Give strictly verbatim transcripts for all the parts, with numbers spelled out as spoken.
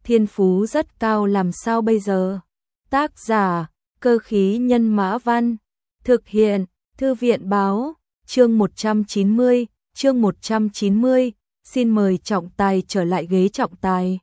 thiên phú rất cao làm sao bây giờ? Tác giả, Cơ khí nhân mã văn, thực hiện, Thư viện báo, chương một trăm chín mươi, chương một trăm chín mươi, xin mời trọng tài trở lại ghế trọng tài.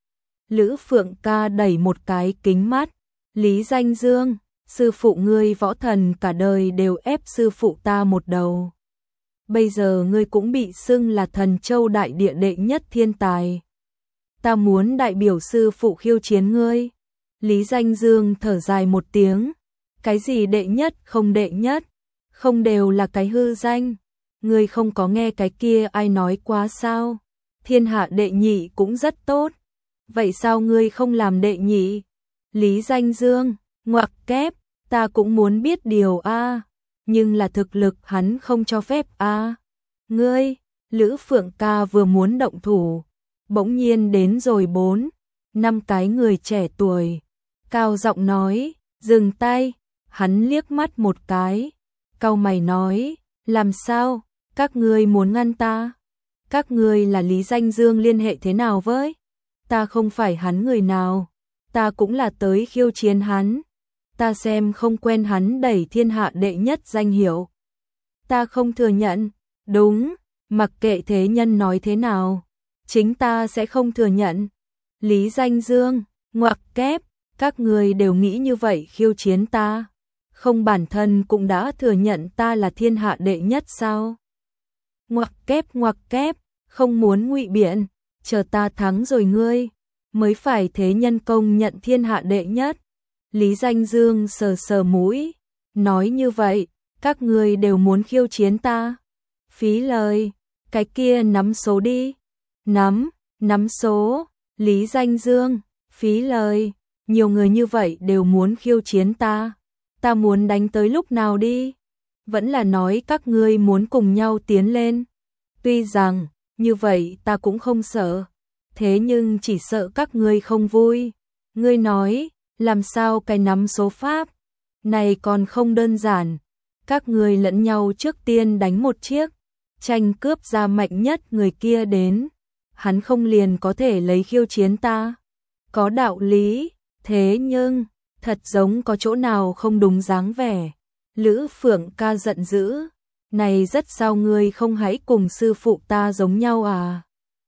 Lữ Phượng Ca đẩy một cái kính mắt, Lý Danh Dương, sư phụ ngươi võ thần cả đời đều ép sư phụ ta một đầu. Bây giờ ngươi cũng bị xưng là Thần Châu đại địa đệ nhất thiên tài. Ta muốn đại biểu sư phụ khiêu chiến ngươi. Lý Danh Dương thở dài một tiếng, cái gì đệ nhất không đệ nhất, không đều là cái hư danh. Ngươi không có nghe cái kia ai nói quá sao? Thiên hạ đệ nhị cũng rất tốt. Vậy sao ngươi không làm đệ nhị? Lý Danh Dương, ngoặc kép, ta cũng muốn biết điều a, nhưng là thực lực hắn không cho phép a. Ngươi, Lữ Phượng Ca vừa muốn động thủ, bỗng nhiên đến rồi bốn, năm cái người trẻ tuổi, cao giọng nói, dừng tay. Hắn liếc mắt một cái, cau mày nói, làm sao, các ngươi muốn ngăn ta? Các ngươi là Lý Danh Dương liên hệ thế nào với? Ta không phải hắn người nào, ta cũng là tới khiêu chiến hắn. Ta xem không quen hắn đẩy thiên hạ đệ nhất danh hiệu. Ta không thừa nhận, đúng, mặc kệ thế nhân nói thế nào, chính ta sẽ không thừa nhận. Lý Danh Dương, ngoặc kép, các người đều nghĩ như vậy khiêu chiến ta, không bản thân cũng đã thừa nhận ta là thiên hạ đệ nhất sao? Ngoặc kép ngoặc kép, không muốn ngụy biện, chờ ta thắng rồi ngươi mới phải thế nhân công nhận thiên hạ đệ nhất. Lý Danh Dương sờ sờ mũi, nói như vậy, các ngươi đều muốn khiêu chiến ta. Phí lời, cái kia nắm số đi. Nắm, nắm số. Lý Danh Dương, phí lời, nhiều người như vậy đều muốn khiêu chiến ta. Ta muốn đánh tới lúc nào đi? Vẫn là nói các ngươi muốn cùng nhau tiến lên. Tuy rằng, như vậy ta cũng không sợ. Thế nhưng chỉ sợ các ngươi không vui. Ngươi nói, làm sao cái nắm số pháp này còn không đơn giản. Các ngươi lẫn nhau trước tiên đánh một chiếc, tranh cướp ra mạnh nhất người kia đến. Hắn không liền có thể lấy khiêu chiến ta. Có đạo lý, thế nhưng, thật giống có chỗ nào không đúng dáng vẻ. Lữ Phượng Ca giận dữ, này rất sao ngươi không hãy cùng sư phụ ta giống nhau à?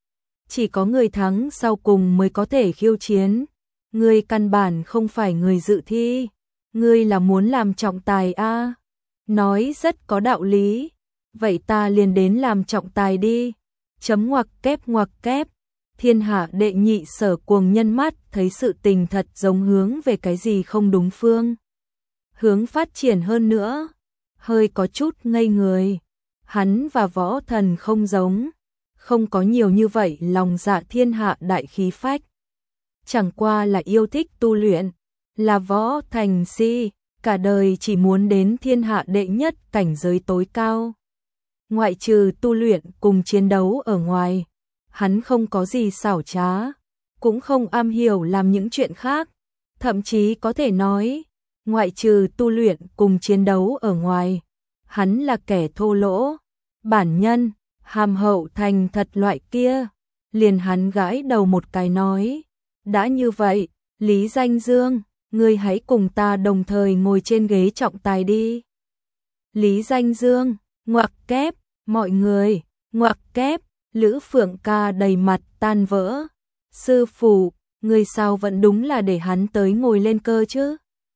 Chỉ có người thắng sau cùng mới có thể khiêu chiến. Ngươi căn bản không phải người dự thi, ngươi là muốn làm trọng tài a. À? Nói rất có đạo lý, vậy ta liền đến làm trọng tài đi. Chấm ngoặc kép ngoặc kép, thiên hạ đệ nhị Sở Cuồng nhân mắt thấy sự tình thật giống hướng về cái gì không đúng phương. Hướng phát triển hơn nữa, hơi có chút ngây người. Hắn và võ thần không giống, không có nhiều như vậy lòng dạ thiên hạ đại khí phách. Chẳng qua là yêu thích tu luyện, là võ thành si, cả đời chỉ muốn đến thiên hạ đệ nhất cảnh giới tối cao. Ngoại trừ tu luyện cùng chiến đấu ở ngoài, hắn không có gì xảo trá, cũng không am hiểu làm những chuyện khác. Thậm chí có thể nói, ngoại trừ tu luyện cùng chiến đấu ở ngoài, hắn là kẻ thô lỗ, bản nhân, hàm hậu thành thật loại kia. Liền hắn gãi đầu một cái nói, đã như vậy, Lý Danh Dương, ngươi hãy cùng ta đồng thời ngồi trên ghế trọng tài đi. Lý Danh Dương, ngoặc kép, mọi người, ngoặc kép. Lữ Phượng Ca đầy mặt tan vỡ. Sư phụ, ngươi sao vẫn đúng là để hắn tới ngồi lên cơ chứ?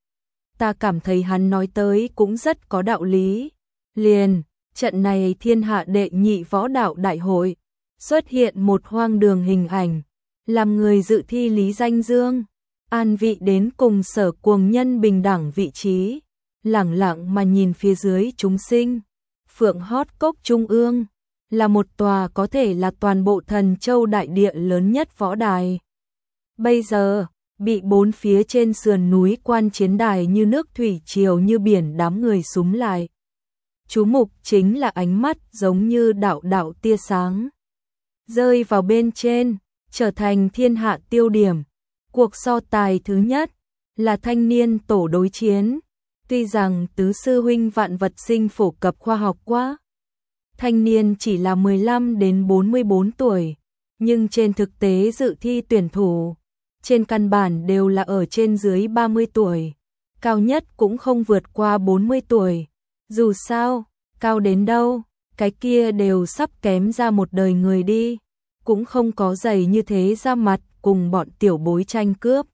Ta cảm thấy hắn nói tới cũng rất có đạo lý. Liền, trận này thiên hạ đệ nhị võ đạo đại hội, xuất hiện một hoang đường hình ảnh, làm người dự thi Lý Danh Dương, an vị đến cùng Sở Cuồng nhân bình đẳng vị trí, lẳng lặng mà nhìn phía dưới chúng sinh. Phượng Hót Cốc Trung ương, là một tòa có thể là toàn bộ Thần Châu đại địa lớn nhất võ đài. Bây giờ, bị bốn phía trên sườn núi quan chiến đài như nước thủy triều như biển đám người súm lại. Chú mục chính là ánh mắt giống như đạo đạo tia sáng, rơi vào bên trên, trở thành thiên hạ tiêu điểm. Cuộc so tài thứ nhất là thanh niên tổ đối chiến. Tuy rằng tứ sư huynh vạn vật sinh phổ cập khoa học quá, thanh niên chỉ là mười lăm đến bốn mươi bốn tuổi, nhưng trên thực tế dự thi tuyển thủ trên căn bản đều là ở trên dưới ba mươi tuổi, cao nhất cũng không vượt qua bốn mươi tuổi. Dù sao, cao đến đâu, cái kia đều sắp kém ra một đời người đi, cũng không có dày như thế ra mặt cùng bọn tiểu bối tranh cướp.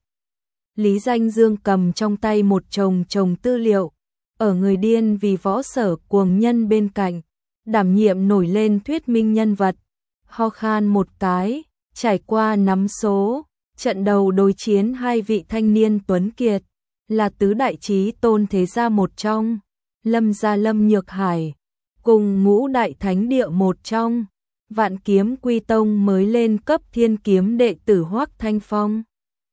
Lý Danh Dương cầm trong tay một chồng chồng tư liệu, ở người điên vì võ sở cuồng nhân bên cạnh, đảm nhiệm nổi lên thuyết minh nhân vật, ho khan một cái, trải qua nắm số, trận đầu đối chiến hai vị thanh niên tuấn kiệt, là tứ đại chí tôn thế gia một trong, Lâm gia Lâm Nhược Hải, cùng ngũ đại thánh địa một trong, Vạn Kiếm Quy Tông mới lên cấp thiên kiếm đệ tử Hoắc Thanh Phong.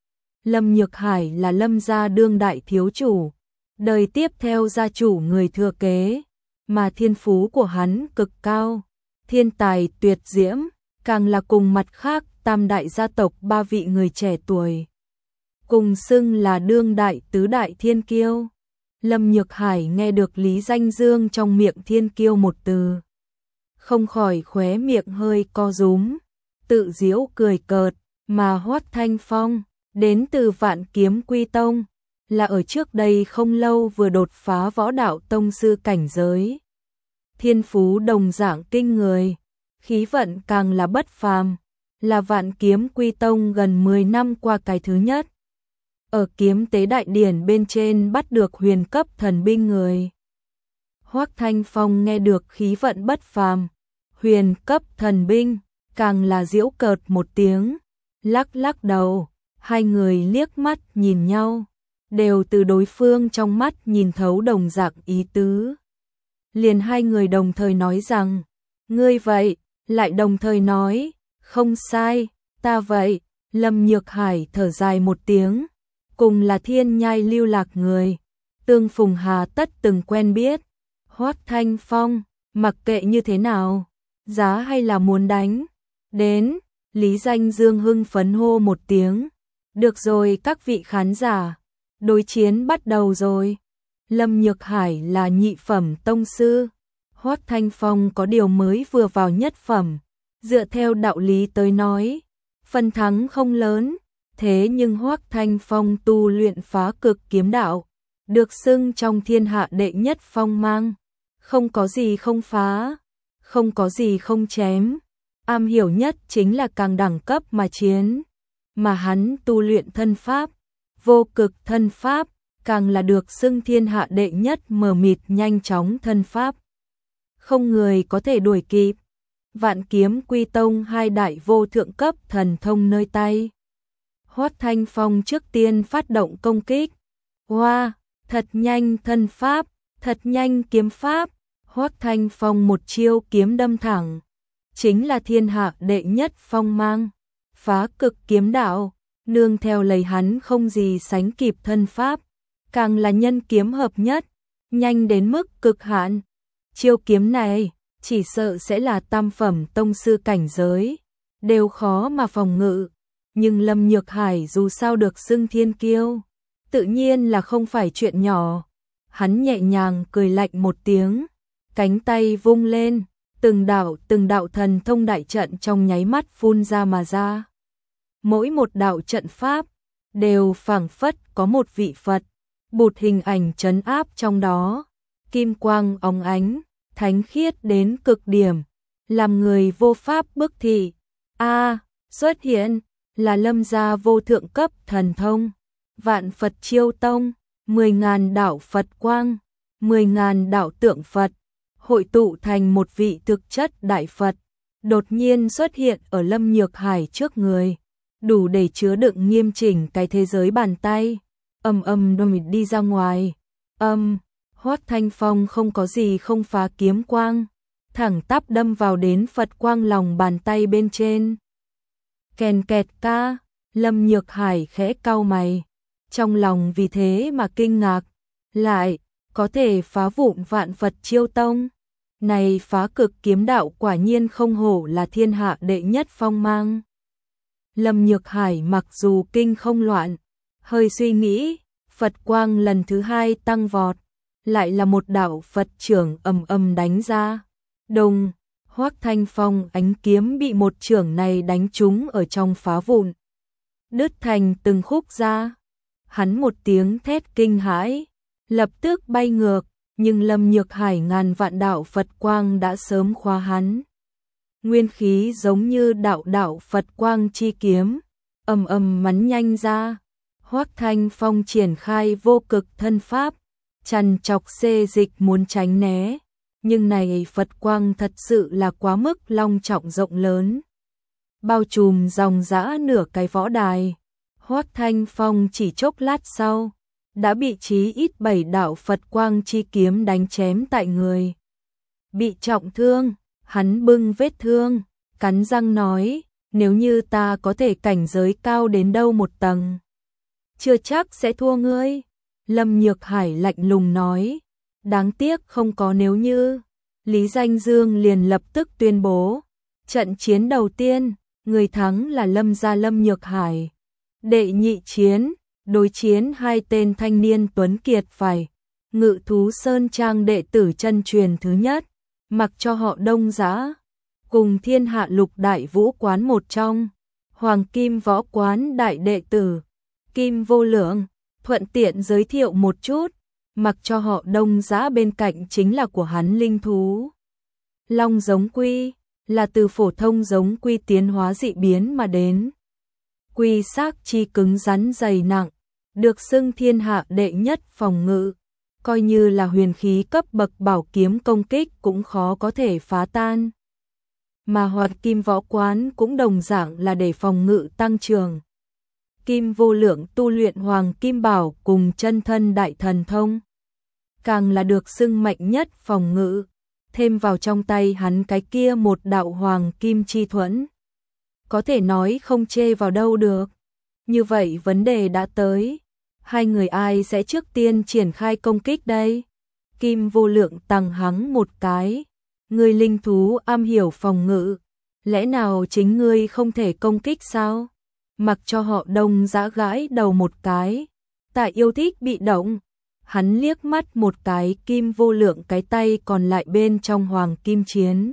Lâm Nhược Hải là Lâm gia đương đại thiếu chủ, đời tiếp theo gia chủ người thừa kế, mà thiên phú của hắn cực cao, thiên tài tuyệt diễm, càng là cùng mặt khác tam đại gia tộc ba vị người trẻ tuổi, cùng xưng là đương đại tứ đại thiên kiêu. Lâm Nhược Hải nghe được Lý Danh Dương trong miệng thiên kiêu một từ, không khỏi khóe miệng hơi co rúm, tự giễu cười cợt, mà Hoắc Thanh Phong, đến từ Vạn Kiếm Quy Tông, là ở trước đây không lâu vừa đột phá võ đạo tông sư cảnh giới. Thiên phú đồng dạng kinh người, khí vận càng là bất phàm, là Vạn Kiếm Quy Tông gần mười năm qua cái thứ nhất. Ở kiếm tế đại điển bên trên bắt được huyền cấp thần binh người. Hoắc Thanh Phong nghe được khí vận bất phàm, huyền cấp thần binh, càng là giễu cợt một tiếng, lắc lắc đầu, hai người liếc mắt nhìn nhau, đều từ đối phương trong mắt nhìn thấu đồng dạng ý tứ. Liền hai người đồng thời nói rằng, ngươi vậy, lại đồng thời nói, không sai, ta vậy. Lâm Nhược Hải thở dài một tiếng, cùng là thiên nhai lưu lạc người, tương phùng hà tất từng quen biết. Hoắc Thanh Phong, mặc kệ như thế nào, giá hay là muốn đánh, đến. Lý Danh Dương hưng phấn hô một tiếng, được rồi các vị khán giả, đối chiến bắt đầu rồi. Lâm Nhược Hải là nhị phẩm tông sư, Hoắc Thanh Phong có điều mới vừa vào nhất phẩm, dựa theo đạo lý tới nói, phần thắng không lớn, thế nhưng Hoắc Thanh Phong tu luyện phá cực kiếm đạo, được xưng trong thiên hạ đệ nhất phong mang, không có gì không phá, không có gì không chém, am hiểu nhất chính là càng đẳng cấp mà chiến, mà hắn tu luyện thân pháp, vô cực thân pháp, càng là được xưng thiên hạ đệ nhất mờ mịt nhanh chóng thân pháp. Không người có thể đuổi kịp. Vạn Kiếm Quy Tông hai đại vô thượng cấp thần thông nơi tay. Hoắc Thanh Phong trước tiên phát động công kích. Hoa, wow, thật nhanh thân pháp, thật nhanh kiếm pháp. Hoắc Thanh Phong một chiêu kiếm đâm thẳng, chính là thiên hạ đệ nhất phong mang, phá cực kiếm đạo, nương theo lấy hắn không gì sánh kịp thân pháp, càng là nhân kiếm hợp nhất, nhanh đến mức cực hạn. Chiêu kiếm này, chỉ sợ sẽ là tam phẩm tông sư cảnh giới, đều khó mà phòng ngự, nhưng Lâm Nhược Hải dù sao được xưng thiên kiêu, tự nhiên là không phải chuyện nhỏ. Hắn nhẹ nhàng cười lạnh một tiếng, cánh tay vung lên, từng đạo từng đạo thần thông đại trận trong nháy mắt phun ra mà ra. Mỗi một đạo trận pháp đều phảng phất có một vị Phật, bụt hình ảnh trấn áp trong đó, kim quang óng ánh, thánh khiết đến cực điểm, làm người vô pháp bức thị. A, à, xuất hiện là Lâm gia vô thượng cấp thần thông, Vạn Phật Chiêu Tông, mười ngàn đạo Phật quang, mười ngàn đạo tượng Phật, hội tụ thành một vị thực chất đại Phật, đột nhiên xuất hiện ở Lâm Nhược Hải trước người, đủ để chứa đựng nghiêm chỉnh cái thế giới bàn tay, âm âm đôi đi ra ngoài. Âm, Hoắc Thanh Phong không có gì không phá kiếm quang, thẳng tắp đâm vào đến Phật quang lòng bàn tay bên trên. Kèn kẹt ca, Lâm Nhược Hải khẽ cau mày, trong lòng vì thế mà kinh ngạc, lại có thể phá vụn Vạn Phật Chiêu Tông. Này phá cực kiếm đạo quả nhiên không hổ là thiên hạ đệ nhất phong mang. Lâm Nhược Hải mặc dù kinh không loạn, hơi suy nghĩ, Phật quang lần thứ hai tăng vọt, lại là một đạo Phật trưởng ầm ầm đánh ra. Đồng, Hoắc Thanh Phong ánh kiếm bị một trưởng này đánh trúng ở trong phá vụn. đứt thành từng khúc ra. Hắn một tiếng thét kinh hãi, lập tức bay ngược, nhưng Lâm Nhược Hải ngàn vạn đạo Phật quang đã sớm khóa hắn. Nguyên khí giống như đạo đạo Phật quang chi kiếm, ầm ầm bắn nhanh ra. Hoắc Thanh Phong triển khai vô cực thân pháp, chằn chọc xê dịch muốn tránh né, nhưng này Phật quang thật sự là quá mức long trọng rộng lớn, bao trùm dòng dã nửa cái võ đài. Hoắc Thanh Phong chỉ chốc lát sau đã bị chí ít bảy đạo Phật quang chi kiếm đánh chém tại người, bị trọng thương. Hắn bưng vết thương, cắn răng nói, nếu như ta có thể cảnh giới cao đến đâu một tầng, chưa chắc sẽ thua ngươi. Lâm Nhược Hải lạnh lùng nói, đáng tiếc không có nếu như. Lý Danh Dương liền lập tức tuyên bố, trận chiến đầu tiên, người thắng là Lâm gia Lâm Nhược Hải. Đệ nhị chiến, đối chiến hai tên thanh niên tuấn kiệt phải, Ngự Thú Sơn Trang đệ tử chân truyền thứ nhất, mặc cho họ Đông Giã, cùng Thiên Hạ Lục Đại Vũ Quán một trong, Hoàng Kim Võ Quán đại đệ tử, Kim Vô Lượng. Thuận tiện giới thiệu một chút, mặc cho họ Đông Giã bên cạnh chính là của hắn linh thú. Long giống quy, là từ phổ thông giống quy tiến hóa dị biến mà đến. Quy xác chi cứng rắn dày nặng, được xưng thiên hạ đệ nhất phòng ngự, coi như là huyền khí cấp bậc bảo kiếm công kích cũng khó có thể phá tan. Mà Hoàng Kim Võ Quán cũng đồng dạng là để phòng ngự tăng trưởng. Kim Vô Lượng tu luyện Hoàng Kim Bảo cùng chân thân đại thần thông, càng là được xưng mạnh nhất phòng ngự, thêm vào trong tay hắn cái kia một đạo Hoàng Kim chi thuẫn, có thể nói không chê vào đâu được. Như vậy vấn đề đã tới, hai người ai sẽ trước tiên triển khai công kích đây? Kim Vô Lượng tằng hắng một cái, người linh thú am hiểu phòng ngự, lẽ nào chính ngươi không thể công kích sao? Mặc cho họ Đông Giã gãi đầu một cái, tại yêu thích bị động. Hắn liếc mắt một cái Kim Vô Lượng cái tay còn lại bên trong Hoàng Kim chiến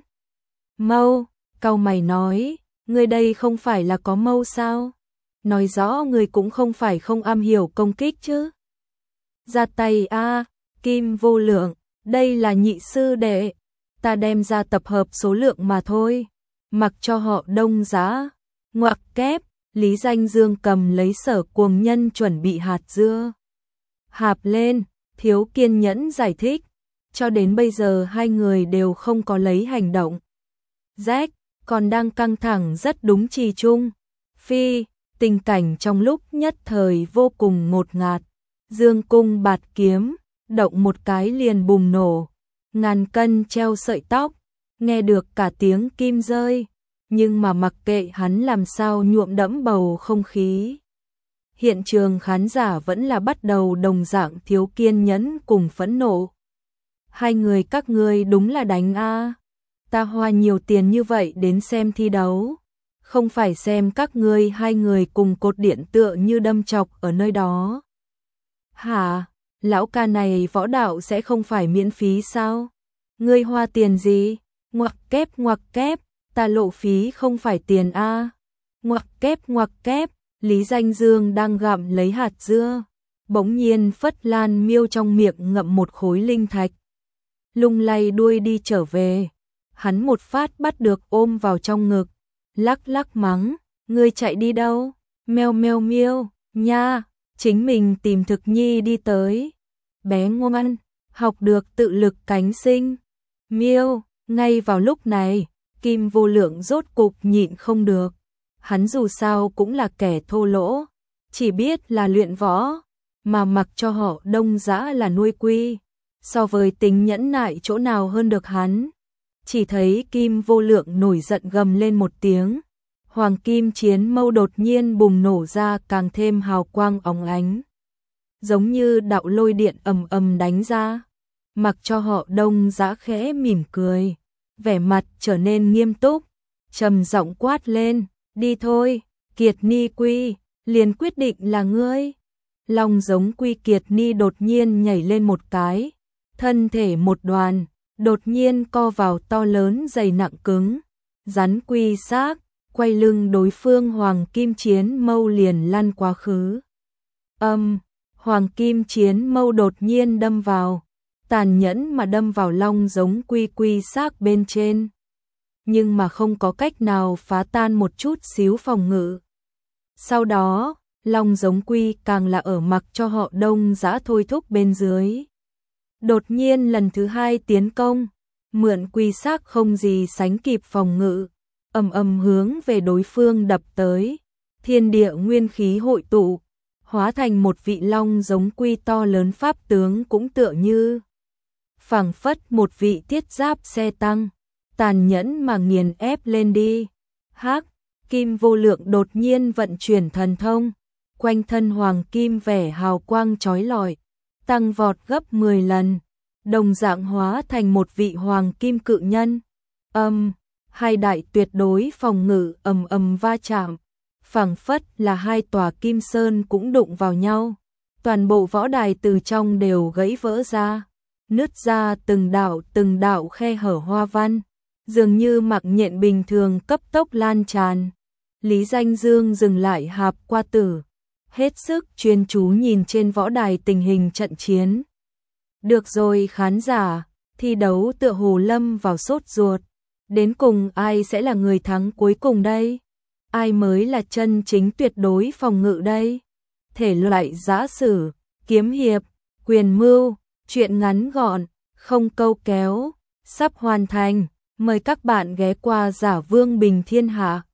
mâu, cau mày nói, ngươi đây không phải là có mâu sao? Nói rõ ngươi cũng không phải không am hiểu công kích chứ. Ra tay a, Kim Vô Lượng, đây là nhị sư đệ, ta đem ra tập hợp số lượng mà thôi. Mặc cho họ Đông Giã, ngoặc kép, Lý Danh Dương cầm lấy Sở Cuồng Nhân chuẩn bị hạt dưa hạp lên, thiếu kiên nhẫn giải thích, cho đến bây giờ hai người đều không có lấy hành động. Jack còn đang căng thẳng rất đúng trì chung. Phi, tình cảnh trong lúc nhất thời vô cùng ngột ngạt. Dương cung bạt kiếm, động một cái liền bùng nổ, ngàn cân treo sợi tóc, nghe được cả tiếng kim rơi, nhưng mà mặc kệ hắn làm sao nhuộm đẫm bầu không khí. Hiện trường khán giả vẫn là bắt đầu đồng dạng thiếu kiên nhẫn cùng phẫn nộ. Hai người các ngươi đúng là đánh a, ta hoa nhiều tiền như vậy đến xem thi đấu, không phải xem các ngươi hai người cùng cột điện tựa như đâm chọc ở nơi đó. Hả, lão ca này võ đạo sẽ không phải miễn phí sao? Ngươi hoa tiền gì? Ngoặc kép ngoặc kép, ta lộ phí không phải tiền a. Ngoặc kép ngoặc kép. Lý Danh Dương đang gặm lấy hạt dưa, bỗng nhiên Phất Lan Miêu trong miệng ngậm một khối linh thạch, lung lay đuôi đi trở về. Hắn một phát bắt được ôm vào trong ngực, lắc lắc mắng, ngươi chạy đi đâu? Meo meo miêu, nha, chính mình tìm Thực Nhi đi tới. Bé ngoan, học được tự lực cánh sinh. Miêu, ngay vào lúc này, Kim Vô Lượng rốt cục nhịn không được. Hắn dù sao cũng là kẻ thô lỗ, chỉ biết là luyện võ, mà mặc cho họ Đông Giã là nuôi quy, so với tính nhẫn nại chỗ nào hơn được hắn. Chỉ thấy Kim Vô Lượng nổi giận gầm lên một tiếng, Hoàng Kim chiến mâu đột nhiên bùng nổ ra càng thêm hào quang óng ánh, giống như đạo lôi điện ầm ầm đánh ra. Mặc cho họ Đông Giã khẽ mỉm cười, vẻ mặt trở nên nghiêm túc, trầm giọng quát lên, đi thôi, Kiệt Ni Quy, liền quyết định là ngươi. Long giống quy Kiệt Ni đột nhiên nhảy lên một cái, thân thể một đoàn, đột nhiên co vào to lớn dày nặng cứng, rắn quy xác, quay lưng đối phương Hoàng Kim Chiến Mâu liền lăn quá khứ. Âm, Hoàng Kim Chiến Mâu đột nhiên đâm vào, tàn nhẫn mà đâm vào Long Giống Quy quy xác bên trên. Nhưng mà không có cách nào phá tan một chút xíu phòng ngự. Sau đó, Long Giống Quy càng là ở mặc cho họ Đông Dã thôi thúc bên dưới. Đột nhiên lần thứ hai tiến công, mượn quy xác không gì sánh kịp phòng ngự, ầm ầm hướng về đối phương đập tới. Thiên địa nguyên khí hội tụ, hóa thành một vị Long Giống Quy to lớn pháp tướng cũng tựa như phảng phất một vị thiết giáp xe tăng, tàn nhẫn mà nghiền ép lên đi. Hắc Kim Vô Lượng đột nhiên vận chuyển thần thông, quanh thân hoàng kim vẻ hào quang chói lọi, tăng vọt gấp mười lần, đồng dạng hóa thành một vị hoàng kim cự nhân. Âm, hai đại tuyệt đối phòng ngự ầm ầm va chạm, phảng phất là hai tòa kim sơn cũng đụng vào nhau. Toàn bộ võ đài từ trong đều gãy vỡ ra, nứt ra từng đạo từng đạo khe hở hoa văn, dường như mặc nhện bình thường cấp tốc lan tràn. Lý Danh Dương dừng lại hạp qua tử, hết sức chuyên chú nhìn trên võ đài tình hình trận chiến. Được rồi khán giả, thi đấu tựa hồ lâm vào sốt ruột. Đến cùng ai sẽ là người thắng cuối cùng đây? Ai mới là chân chính tuyệt đối phòng ngự đây? Thể loại giã sử, kiếm hiệp, quyền mưu, truyện ngắn gọn, không câu kéo, sắp hoàn thành. Mời các bạn ghé qua Giả Vương Bình Thiên Hạ.